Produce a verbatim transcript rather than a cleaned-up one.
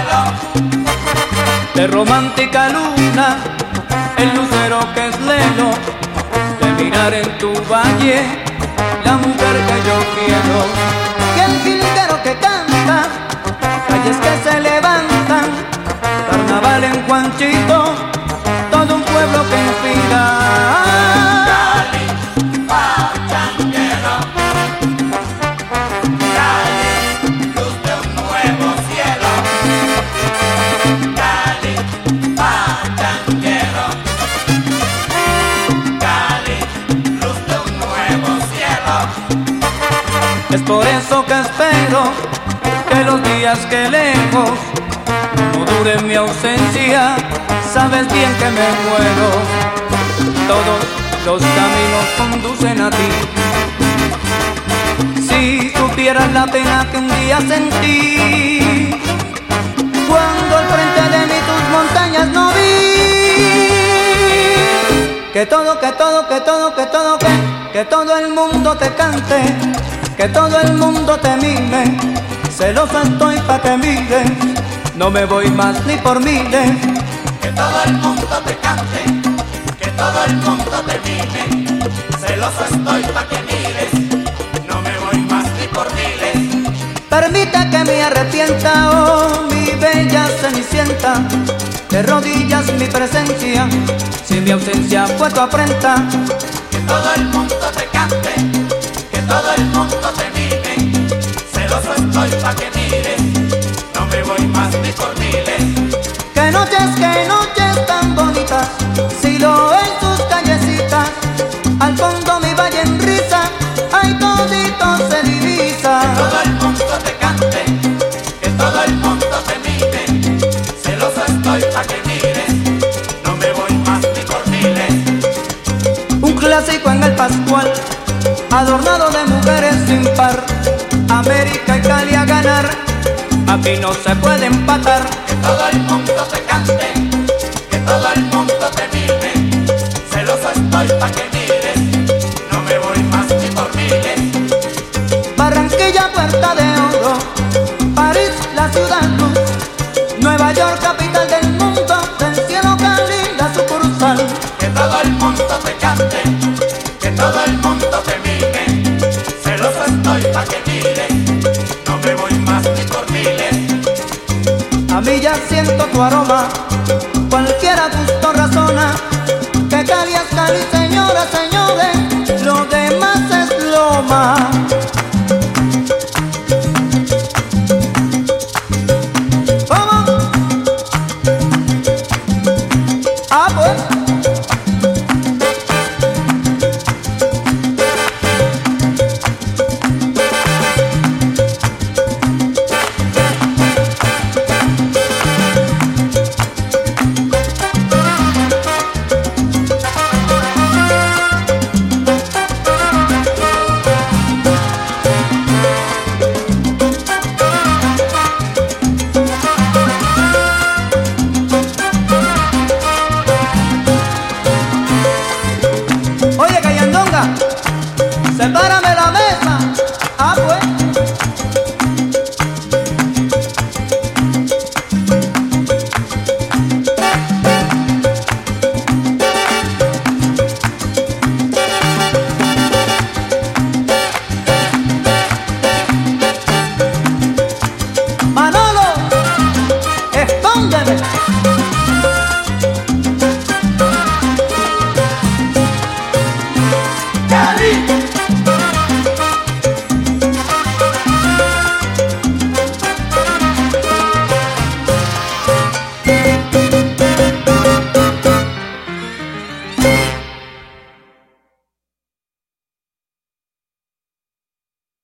cielo. De romántica luna, el lucero que es lelo, de mirar en tu valle la mujer que yo quiero. Y el jilguero que canta, calles que se levantan, carnaval en Juanchito, todo un pueblo que inspira. Cali, pachanguero, Cali, luz de un nuevo cielo. Cali, pachanguero, Cali, luz de un nuevo cielo. Es por eso que espero que los días que lejos no dure mi ausencia. Sabes bien que me muero, todos los caminos conducen a ti. Si supieras la pena que un día sentí, cuando al frente de mí tus montañas no vi. Que todo, que todo, que todo, que todo, que, que todo el mundo te cante, que todo el mundo te mime. Celoso estoy pa' que mires, no me voy más ni por miles. Que todo el mundo te cante, que todo el mundo te mime. Celoso estoy pa' que mires, no me voy más ni por miles. Permite que me arrepienta, oh mi bella cenicienta. De rodillas mi presencia, si mi ausencia fue tu afrenta. Que todo el mundo te cante, que todo el mundo te mime. Celoso estoy pa' que mires, no me voy más ni por miles. Qué noches, qué noches tan bonitas, si lo en sus callecitas, al fondo mi valle en risa, ay todito se divisa. Que todo el mundo te cante, que todo el mundo te mime. Celoso estoy pa' que mires, no me voy más ni por miles. Un clásico en el Pascual, adornado de mujeres sin par. América y Cali a ganar, aquí no se puede empatar. Que todo el mundo te cante, que todo el mundo te mime. Celoso estoy pa' que mires, no me voy más ni por miles. Barranquilla, Puerta de Oro, París, la ciudad luz, Nueva York, capital del mundo, del cielo Cali, la sucursal. Que todo el mundo te cante, que todo el mundo te mime. Celoso estoy pa' que mires, no me voy más ni por miles. A mí ya siento tu aroma, cualquiera gusto razona, que Cali es Cali, señoras, señores, lo demás es loma.